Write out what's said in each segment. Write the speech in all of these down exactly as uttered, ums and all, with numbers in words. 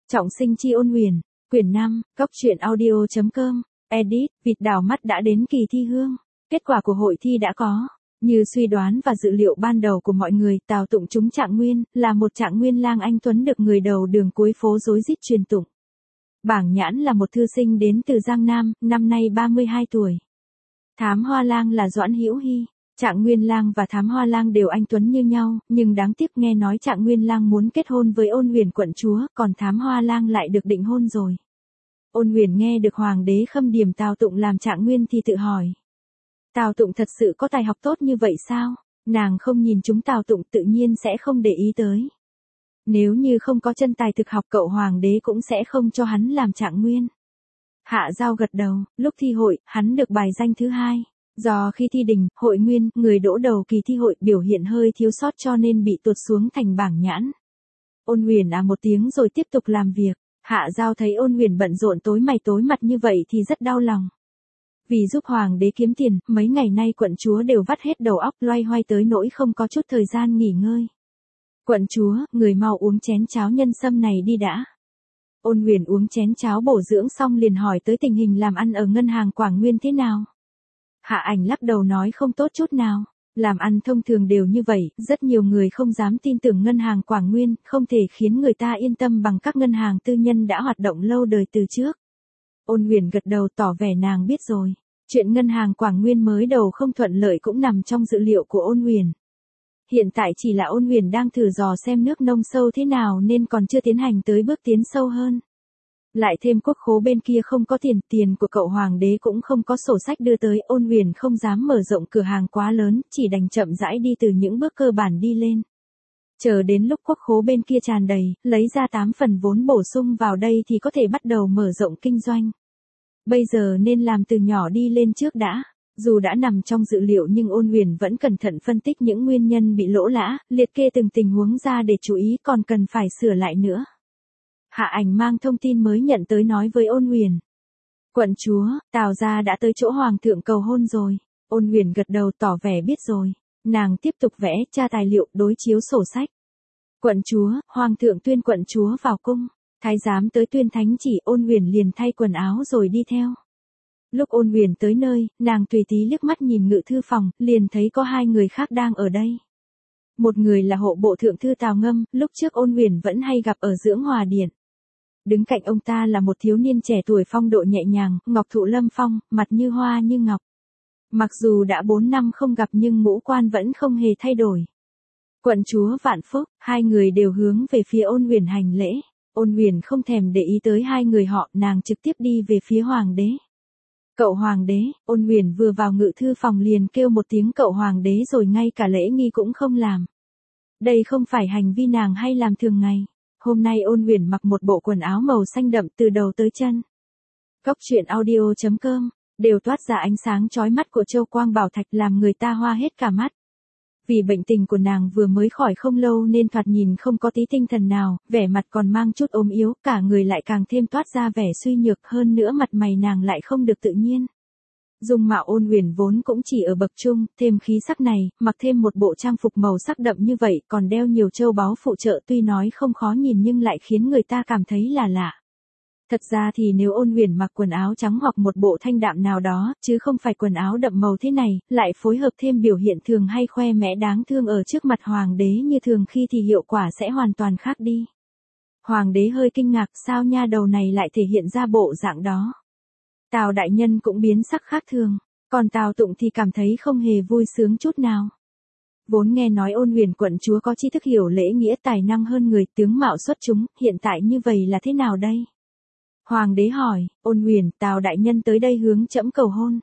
Trọng sinh chi ôn huyền, quyển năm, cốc truyện audio.com, edit, vịt đảo mắt đã đến kỳ thi hương. Kết quả của hội thi đã có. Như suy đoán và dự liệu ban đầu của mọi người, Tào Tụng trúng Trạng Nguyên, là một Trạng Nguyên lang anh tuấn được người đầu đường cuối phố rối rít truyền tụng. Bảng Nhãn là một thư sinh đến từ Giang Nam, năm nay ba mươi hai tuổi. Thám Hoa Lang là Doãn Hữu Hy. Trạng Nguyên lang và Thám Hoa Lang đều anh tuấn như nhau, nhưng đáng tiếc nghe nói Trạng Nguyên lang muốn kết hôn với Ôn Huyền quận chúa, còn Thám Hoa Lang lại được định hôn rồi. Ôn Huyền nghe được hoàng đế khâm điểm Tào Tụng làm Trạng Nguyên thì tự hỏi. Tào Tụng thật sự có tài học tốt như vậy sao? Nàng không nhìn chúng Tào Tụng tự nhiên sẽ không để ý tới. Nếu như không có chân tài thực học cậu hoàng đế cũng sẽ không cho hắn làm Trạng Nguyên. Hạ Giao gật đầu, lúc thi hội, hắn được bài danh thứ hai. Do khi thi đình, hội nguyên, người đỗ đầu kỳ thi hội biểu hiện hơi thiếu sót cho nên bị tuột xuống thành Bảng Nhãn. Ôn Huyền à một tiếng rồi tiếp tục làm việc. Hạ Giao thấy Ôn Huyền bận rộn tối mày tối mặt như vậy thì rất đau lòng. Vì giúp hoàng đế kiếm tiền, mấy ngày nay quận chúa đều vắt hết đầu óc loay hoay tới nỗi không có chút thời gian nghỉ ngơi. Quận chúa, người mau uống chén cháo nhân sâm này đi đã. Ôn Huyền uống chén cháo bổ dưỡng xong liền hỏi tới tình hình làm ăn ở ngân hàng Quảng Nguyên thế nào. Hạ Ảnh lắc đầu nói không tốt chút nào. Làm ăn thông thường đều như vậy, rất nhiều người không dám tin tưởng ngân hàng Quảng Nguyên, không thể khiến người ta yên tâm bằng các ngân hàng tư nhân đã hoạt động lâu đời từ trước. Ôn Huyền gật đầu tỏ vẻ nàng biết rồi. Chuyện ngân hàng Quảng Nguyên mới đầu không thuận lợi cũng nằm trong dự liệu của Ôn Huyền. Hiện tại chỉ là Ôn Huyền đang thử dò xem nước nông sâu thế nào nên còn chưa tiến hành tới bước tiến sâu hơn. Lại thêm quốc khố bên kia không có tiền, tiền của cậu hoàng đế cũng không có sổ sách đưa tới, Ôn Huyền không dám mở rộng cửa hàng quá lớn, chỉ đành chậm rãi đi từ những bước cơ bản đi lên. Chờ đến lúc quốc khố bên kia tràn đầy, lấy ra tám phần vốn bổ sung vào đây thì có thể bắt đầu mở rộng kinh doanh. Bây giờ nên làm từ nhỏ đi lên trước đã. Dù đã nằm trong dự liệu nhưng Ôn Huyền vẫn cẩn thận phân tích những nguyên nhân bị lỗ lã, liệt kê từng tình huống ra để chú ý còn cần phải sửa lại nữa. Hạ Ảnh mang thông tin mới nhận tới nói với Ôn Huyền. Quận chúa, Tào gia đã tới chỗ hoàng thượng cầu hôn rồi. Ôn Huyền gật đầu tỏ vẻ biết rồi. Nàng tiếp tục vẽ, tra tài liệu, đối chiếu sổ sách. Quận chúa, hoàng thượng tuyên quận chúa vào cung. Thái giám tới tuyên thánh chỉ, Ôn Huyền liền thay quần áo rồi đi theo. Lúc Ôn Huyền tới nơi, nàng tùy tí liếc mắt nhìn ngự thư phòng, liền thấy có hai người khác đang ở đây. Một người là hộ bộ thượng thư Tào Ngâm, lúc trước Ôn Huyền vẫn hay gặp ở Dưỡng Hòa Điện. Đứng cạnh ông ta là một thiếu niên trẻ tuổi phong độ nhẹ nhàng, ngọc thụ lâm phong, mặt như hoa như ngọc. Mặc dù đã bốn năm không gặp nhưng ngũ quan vẫn không hề thay đổi. Quận chúa vạn phúc, hai người đều hướng về phía Ôn Huyền hành lễ. Ôn Huyền không thèm để ý tới hai người họ, nàng trực tiếp đi về phía hoàng đế. Cậu hoàng đế, Ôn Huyền vừa vào ngự thư phòng liền kêu một tiếng cậu hoàng đế rồi ngay cả lễ nghi cũng không làm. Đây không phải hành vi nàng hay làm thường ngày. Hôm nay Ôn Huyền mặc một bộ quần áo màu xanh đậm từ đầu tới chân. Cốc truyện audio.com, đều toát ra ánh sáng chói mắt của châu quang bảo thạch làm người ta hoa hết cả mắt. Vì bệnh tình của nàng vừa mới khỏi không lâu nên thoạt nhìn không có tí tinh thần nào, vẻ mặt còn mang chút ốm yếu, cả người lại càng thêm toát ra vẻ suy nhược, hơn nữa mặt mày nàng lại không được tự nhiên. Dung mạo Ôn Huyền vốn cũng chỉ ở bậc trung, thêm khí sắc này, mặc thêm một bộ trang phục màu sắc đậm như vậy, còn đeo nhiều châu báu phụ trợ tuy nói không khó nhìn nhưng lại khiến người ta cảm thấy là lạ. Thật ra thì nếu Ôn Huyền mặc quần áo trắng hoặc một bộ thanh đạm nào đó, chứ không phải quần áo đậm màu thế này, lại phối hợp thêm biểu hiện thường hay khoe mẽ đáng thương ở trước mặt hoàng đế như thường khi thì hiệu quả sẽ hoàn toàn khác đi. Hoàng đế hơi kinh ngạc sao nha đầu này lại thể hiện ra bộ dạng đó. Tào đại nhân cũng biến sắc khác thường, còn Tào Tụng thì cảm thấy không hề vui sướng chút nào. Vốn nghe nói Ôn Huyền quận chúa có tri thức hiểu lễ nghĩa tài năng hơn người, tướng mạo xuất chúng, hiện tại như vậy là thế nào đây? Hoàng đế hỏi, Ôn Huyền, Tào đại nhân tới đây hướng trẫm cầu hôn.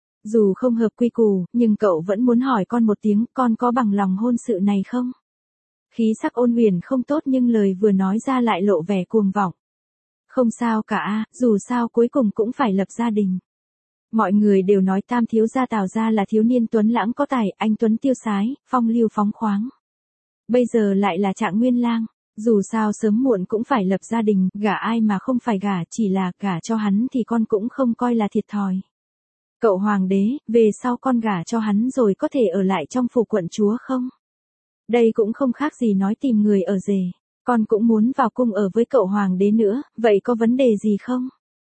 Dù không hợp quy củ, nhưng cậu vẫn muốn hỏi con một tiếng, con có bằng lòng hôn sự này không? Khí sắc Ôn Huyền không tốt nhưng lời vừa nói ra lại lộ vẻ cuồng vọng. Không sao cả a, dù sao cuối cùng cũng phải lập gia đình. Mọi người đều nói tam thiếu gia Tào gia là thiếu niên tuấn lãng có tài, anh tuấn tiêu sái, phong lưu phóng khoáng. Bây giờ lại là Trạng Nguyên lang, dù sao sớm muộn cũng phải lập gia đình, gả ai mà không phải gả, chỉ là gả cho hắn thì con cũng không coi là thiệt thòi. Cậu hoàng đế, về sau con gả cho hắn rồi có thể ở lại trong phủ quận chúa không? Đây cũng không khác gì nói tìm người ở rể. Con cũng muốn vào cung ở với cậu hoàng đế nữa, vậy có vấn đề gì không?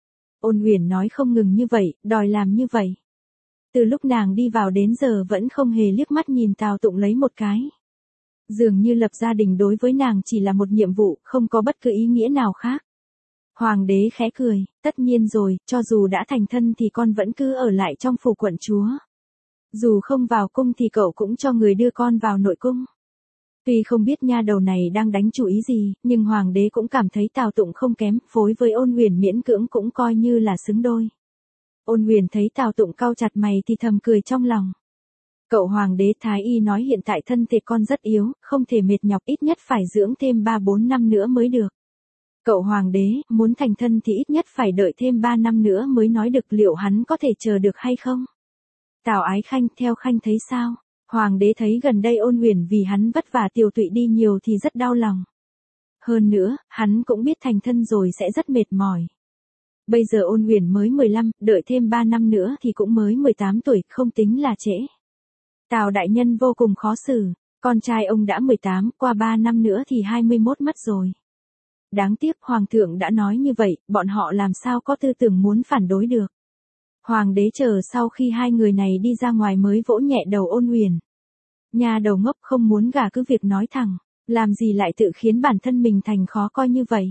Ôn Uyển nói không ngừng như vậy, đòi làm như vậy. Từ lúc nàng đi vào đến giờ vẫn không hề liếc mắt nhìn Tào Tụng lấy một cái. Dường như lập gia đình đối với nàng chỉ là một nhiệm vụ, không có bất cứ ý nghĩa nào khác. Hoàng đế khẽ cười, tất nhiên rồi, cho dù đã thành thân thì con vẫn cứ ở lại trong phủ quận chúa. Dù không vào cung thì cậu cũng cho người đưa con vào nội cung. Tuy không biết nha đầu này đang đánh chủ ý gì, nhưng hoàng đế cũng cảm thấy Tào Tụng không kém, phối với Ôn Uyển miễn cưỡng cũng coi như là xứng đôi. Ôn Uyển thấy Tào Tụng cau chặt mày thì thầm cười trong lòng. Cậu hoàng đế thái y nói hiện tại thân thể con rất yếu, không thể mệt nhọc, ít nhất phải dưỡng thêm ba bốn năm nữa mới được. Cậu hoàng đế, muốn thành thân thì ít nhất phải đợi thêm ba năm nữa mới nói được liệu hắn có thể chờ được hay không. Tào Ái Khanh, theo Khanh thấy sao? Hoàng đế thấy gần đây Ôn Uyển vì hắn vất vả tiều tụy đi nhiều thì rất đau lòng. Hơn nữa, hắn cũng biết thành thân rồi sẽ rất mệt mỏi. Bây giờ Ôn Uyển mới mười lăm, đợi thêm ba năm nữa thì cũng mới mười tám tuổi, không tính là trễ. Tào đại nhân vô cùng khó xử, con trai ông đã mười tám, qua ba năm nữa thì hai mươi mốt mất rồi. Đáng tiếc Hoàng thượng đã nói như vậy, bọn họ làm sao có tư tưởng muốn phản đối được. Hoàng đế chờ sau khi hai người này đi ra ngoài mới vỗ nhẹ đầu Ôn Uyển. Nhà đầu ngốc, không muốn gả cứ việc nói thẳng, làm gì lại tự khiến bản thân mình thành khó coi như vậy.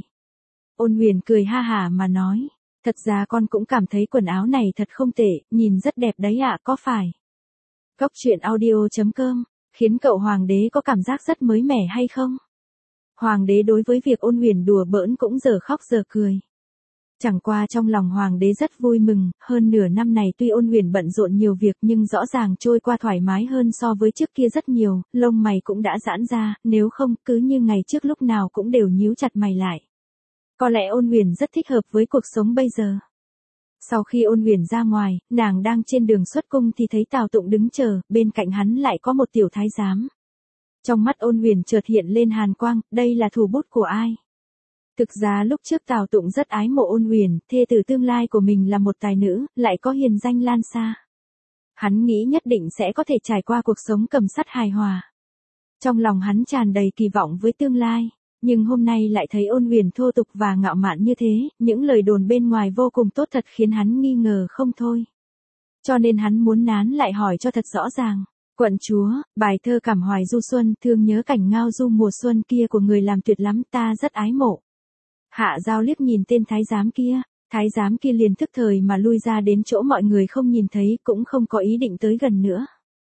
Ôn Uyển cười ha hả mà nói, thật ra con cũng cảm thấy quần áo này thật không tệ, nhìn rất đẹp đấy ạ, có phải? Góc truyện audio chấm com, khiến cậu hoàng đế có cảm giác rất mới mẻ hay không? Hoàng đế đối với việc Ôn Uyển đùa bỡn cũng giờ khóc giờ cười. Chẳng qua trong lòng hoàng đế rất vui mừng, hơn nửa năm này tuy Ôn Uyển bận rộn nhiều việc nhưng rõ ràng trôi qua thoải mái hơn so với trước kia rất nhiều, lông mày cũng đã giãn ra, nếu không cứ như ngày trước lúc nào cũng đều nhíu chặt mày lại. Có lẽ Ôn Uyển rất thích hợp với cuộc sống bây giờ. Sau khi Ôn Uyển ra ngoài, nàng đang trên đường xuất cung thì thấy Tào Tụng đứng chờ, bên cạnh hắn lại có một tiểu thái giám. Trong mắt Ôn Uyển chợt hiện lên hàn quang, đây là thủ bút của ai? Thực ra lúc trước Tào Tụng rất ái mộ Ôn Uyển, thê tử tương lai của mình là một tài nữ, lại có hiền danh lan xa. Hắn nghĩ nhất định sẽ có thể trải qua cuộc sống cầm sắt hài hòa. Trong lòng hắn tràn đầy kỳ vọng với tương lai, nhưng hôm nay lại thấy Ôn Uyển thô tục và ngạo mạn như thế, những lời đồn bên ngoài vô cùng tốt thật khiến hắn nghi ngờ không thôi. Cho nên hắn muốn nán lại hỏi cho thật rõ ràng. Quận chúa, bài thơ Cảm Hoài Du Xuân, thương nhớ cảnh ngao du mùa xuân kia của người làm tuyệt lắm, ta rất ái mộ. Hạ Giao liếc nhìn tên thái giám kia, thái giám kia liền thức thời mà lui ra đến chỗ mọi người không nhìn thấy, cũng không có ý định tới gần nữa.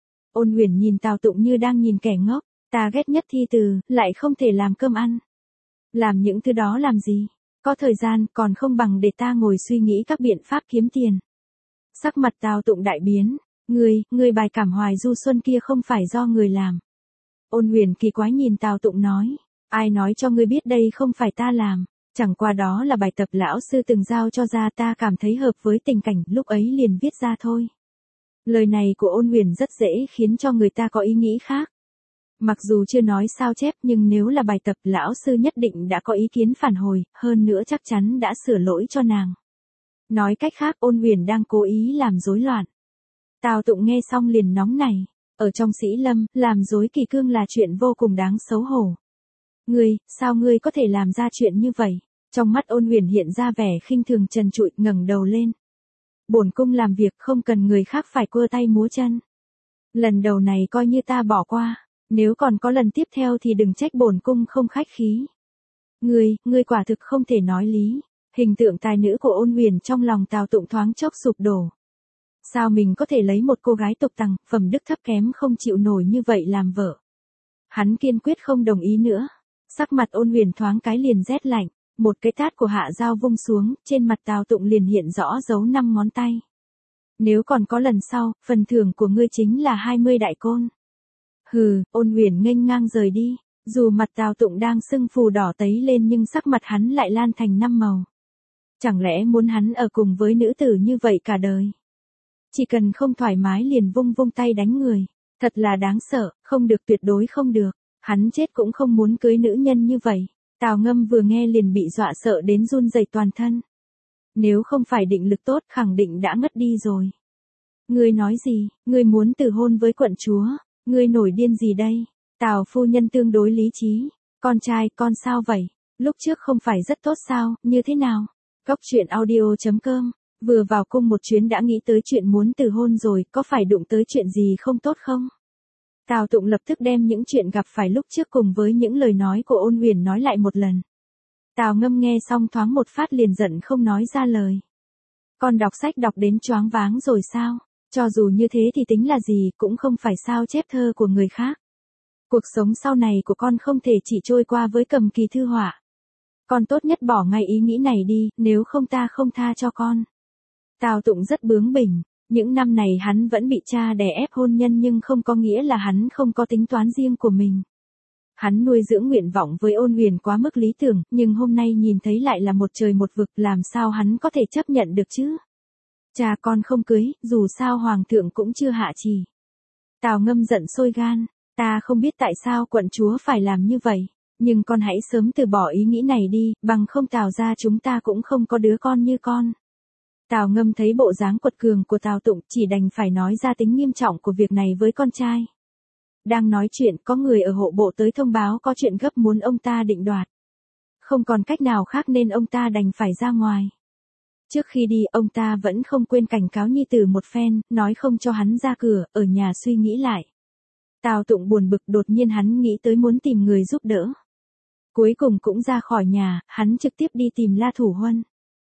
Ôn Uyển nhìn Tào Tụng như đang nhìn kẻ ngốc, ta ghét nhất thi từ, lại không thể làm cơm ăn. Làm những thứ đó làm gì? Có thời gian còn không bằng để ta ngồi suy nghĩ các biện pháp kiếm tiền. Sắc mặt Tào Tụng đại biến, ngươi, ngươi bài Cảm Hoài Du Xuân kia không phải do người làm. Ôn Uyển kỳ quái nhìn Tào Tụng nói, ai nói cho ngươi biết đây không phải ta làm, chẳng qua đó là bài tập lão sư từng giao cho ra, ta cảm thấy hợp với tình cảnh, lúc ấy liền viết ra thôi. Lời này của Ôn Uyển rất dễ khiến cho người ta có ý nghĩ khác. Mặc dù chưa nói sao chép nhưng nếu là bài tập lão sư nhất định đã có ý kiến phản hồi, hơn nữa chắc chắn đã sửa lỗi cho nàng. Nói cách khác Ôn Uyển đang cố ý làm rối loạn. Tào Tụng nghe xong liền nóng này, ở trong Sĩ Lâm, làm rối kỷ cương là chuyện vô cùng đáng xấu hổ. Ngươi, sao ngươi có thể làm ra chuyện như vậy? Trong mắt Ôn Uyển hiện ra vẻ khinh thường trần trụi, ngẩng đầu lên. Bổn cung làm việc không cần người khác phải cua tay múa chân. Lần đầu này coi như ta bỏ qua, nếu còn có lần tiếp theo thì đừng trách bổn cung không khách khí. Ngươi, ngươi quả thực không thể nói lý. Hình tượng tài nữ của Ôn Uyển trong lòng Tào Tụng thoáng chốc sụp đổ. Sao mình có thể lấy một cô gái tục tằng, phẩm đức thấp kém không chịu nổi như vậy làm vợ? Hắn kiên quyết không đồng ý nữa. Sắc mặt Ôn Uyển thoáng cái liền rét lạnh, một cái tát của Hạ Giao vung xuống, trên mặt Tào Tụng liền hiện rõ dấu năm ngón tay. Nếu còn có lần sau, phần thưởng của ngươi chính là hai mươi đại côn. Hừ, Ôn Uyển nghênh ngang rời đi, dù mặt Tào Tụng đang sưng phù đỏ tấy lên nhưng sắc mặt hắn lại lan thành năm màu. Chẳng lẽ muốn hắn ở cùng với nữ tử như vậy cả đời? Chỉ cần không thoải mái liền vung vung tay đánh người, thật là đáng sợ, không được, tuyệt đối không được. Hắn chết cũng không muốn cưới nữ nhân như vậy. Tào Ngâm vừa nghe liền bị dọa sợ đến run rẩy toàn thân. Nếu không phải định lực tốt khẳng định đã ngất đi rồi. Ngươi nói gì, ngươi muốn từ hôn với quận chúa, ngươi nổi điên gì đây? Tào phu nhân tương đối lý trí. Con trai, con sao vậy? Lúc trước không phải rất tốt sao, như thế nào? Góc chuyện audio chấm com, vừa vào cung một chuyến đã nghĩ tới chuyện muốn từ hôn rồi, có phải đụng tới chuyện gì không tốt không? Tào Tụng lập tức đem những chuyện gặp phải lúc trước cùng với những lời nói của Ôn Huyền nói lại một lần. Tào Ngâm nghe xong thoáng một phát liền giận không nói ra lời. Con đọc sách đọc đến choáng váng rồi sao? Cho dù như thế thì tính là gì, cũng không phải sao chép thơ của người khác. Cuộc sống sau này của con không thể chỉ trôi qua với cầm kỳ thư họa. Con tốt nhất bỏ ngay ý nghĩ này đi, nếu không ta không tha cho con. Tào Tụng rất bướng bỉnh, những năm này hắn vẫn bị cha đè ép hôn nhân nhưng không có nghĩa là hắn không có tính toán riêng của mình. Hắn nuôi dưỡng nguyện vọng với Ôn Huyền quá mức lý tưởng, nhưng hôm nay nhìn thấy lại là một trời một vực, làm sao hắn có thể chấp nhận được chứ? Cha con không cưới, dù sao hoàng thượng cũng chưa hạ chỉ. Tào Ngâm giận sôi gan, ta không biết tại sao quận chúa phải làm như vậy, nhưng con hãy sớm từ bỏ ý nghĩ này đi, bằng không Tào gia chúng ta cũng không có đứa con như con. Tào Ngâm thấy bộ dáng quật cường của Tào Tụng, chỉ đành phải nói ra tính nghiêm trọng của việc này với con trai. Đang nói chuyện, có người ở hộ bộ tới thông báo có chuyện gấp muốn ông ta định đoạt. Không còn cách nào khác nên ông ta đành phải ra ngoài. Trước khi đi, ông ta vẫn không quên cảnh cáo nhi tử một phen, nói không cho hắn ra cửa, ở nhà suy nghĩ lại. Tào Tụng buồn bực, đột nhiên hắn nghĩ tới muốn tìm người giúp đỡ. Cuối cùng cũng ra khỏi nhà, hắn trực tiếp đi tìm La Thủ Huân.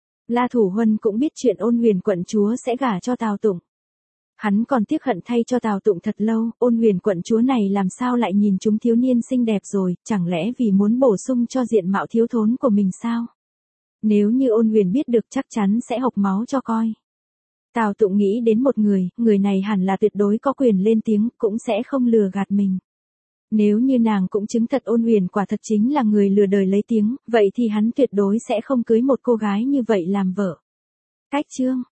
La Thủ Huân cũng biết chuyện Ôn Huyền quận chúa sẽ gả cho Tào Tụng. Hắn còn tiếc hận thay cho Tào Tụng thật lâu, Ôn Huyền quận chúa này làm sao lại nhìn chúng thiếu niên xinh đẹp rồi, chẳng lẽ vì muốn bổ sung cho diện mạo thiếu thốn của mình sao? Nếu như Ôn Huyền biết được chắc chắn sẽ hộc máu cho coi. Tào Tụng nghĩ đến một người, người này hẳn là tuyệt đối có quyền lên tiếng, cũng sẽ không lừa gạt mình. Nếu như nàng cũng chứng thật Ôn Huyền quả thật chính là người lừa đời lấy tiếng, vậy thì hắn tuyệt đối sẽ không cưới một cô gái như vậy làm vợ. Cách chương